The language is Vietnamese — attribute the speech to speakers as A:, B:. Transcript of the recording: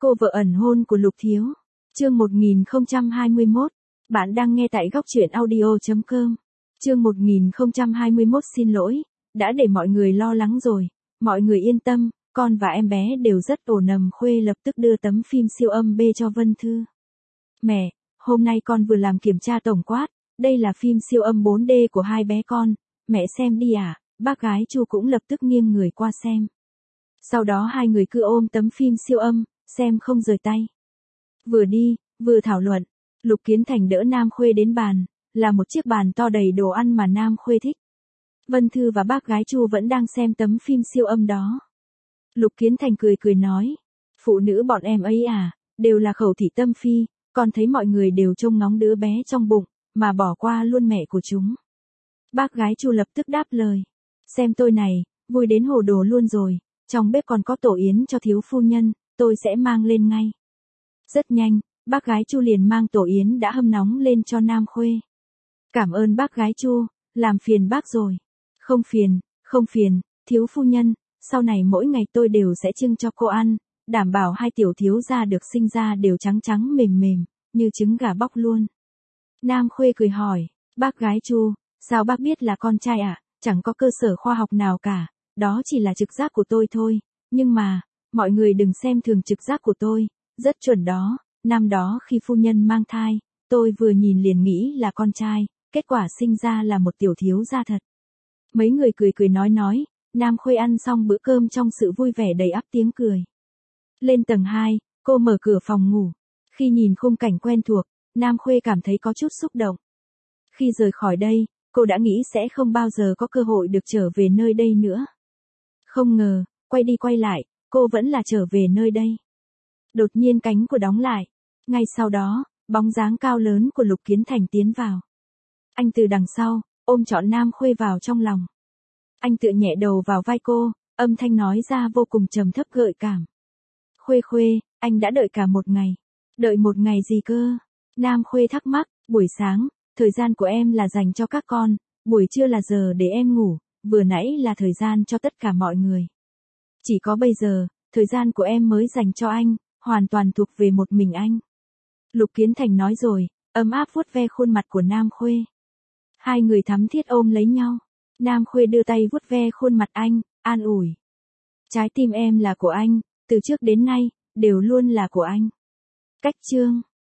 A: Cô vợ ẩn hôn của Lục Thiếu. Chương 1021. Bạn đang nghe tại góc truyện audio.com. Chương 1021 xin lỗi, đã để mọi người lo lắng rồi. Mọi người yên tâm, con và em bé đều rất ổn. Nầm Khuê lập tức đưa tấm phim siêu âm B cho Vân Thư. Mẹ, hôm nay con vừa làm kiểm tra tổng quát, đây là phim siêu âm 4D của hai bé con, mẹ xem đi à? Bác gái Chu cũng lập tức nghiêng người qua xem. Sau đó hai người cứ ôm tấm phim siêu âm, xem không rời tay. Vừa đi, vừa thảo luận, Lục Kiến Thành đỡ Nam Khuê đến bàn, là một chiếc bàn to đầy đồ ăn mà Nam Khuê thích. Vân Thư và bác gái Chu vẫn đang xem tấm phim siêu âm đó. Lục Kiến Thành cười cười nói, phụ nữ bọn em ấy à, đều là khẩu thị tâm phi, con thấy mọi người đều trông ngóng đứa bé trong bụng, mà bỏ qua luôn mẹ của chúng. Bác gái Chu lập tức đáp lời, xem tôi này, vui đến hồ đồ luôn rồi, trong bếp còn có tổ yến cho thiếu phu nhân, tôi sẽ mang lên ngay. Rất nhanh, bác gái Chu liền mang tổ yến đã hâm nóng lên cho Nam Khuê. Cảm ơn bác gái Chu, làm phiền bác rồi. Không phiền, thiếu phu nhân, sau này mỗi ngày tôi đều sẽ trưng cho cô ăn, đảm bảo hai tiểu thiếu gia được sinh ra đều trắng trắng mềm mềm, như trứng gà bóc luôn. Nam Khuê cười hỏi, bác gái Chu, sao bác biết là con trai ạ? Chẳng có cơ sở khoa học nào cả, đó chỉ là trực giác của tôi thôi, nhưng mà, mọi người đừng xem thường trực giác của tôi, rất chuẩn đó, năm đó khi phu nhân mang thai, tôi vừa nhìn liền nghĩ là con trai, kết quả sinh ra là một tiểu thiếu gia thật. Mấy người cười cười nói, Nam Khuê ăn xong bữa cơm trong sự vui vẻ đầy ắp tiếng cười. Lên tầng 2, cô mở cửa phòng ngủ. Khi nhìn khung cảnh quen thuộc, Nam Khuê cảm thấy có chút xúc động. Khi rời khỏi đây, cô đã nghĩ sẽ không bao giờ có cơ hội được trở về nơi đây nữa. Không ngờ, quay đi quay lại, cô vẫn là trở về nơi đây. Đột nhiên cánh cửa đóng lại. Ngay sau đó, bóng dáng cao lớn của Lục Kiến Thành tiến vào. Anh từ đằng sau, ôm trọn Nam Khuê vào trong lòng. Anh tựa nhẹ đầu vào vai cô, âm thanh nói ra vô cùng trầm thấp gợi cảm. Khuê, anh đã đợi cả một ngày. Đợi một ngày gì cơ? Nam Khuê thắc mắc, buổi sáng, thời gian của em là dành cho các con, buổi trưa là giờ để em ngủ, vừa nãy là thời gian cho tất cả mọi người. Chỉ có bây giờ, thời gian của em mới dành cho anh, hoàn toàn thuộc về một mình anh. Lục Kiến Thành nói rồi, ấm áp vuốt ve khuôn mặt của Nam Khuê. Hai người thắm thiết ôm lấy nhau. Nam Khuê đưa tay vuốt ve khuôn mặt anh, an ủi. Trái tim em là của anh, từ trước đến nay, đều luôn là của anh. Cách chương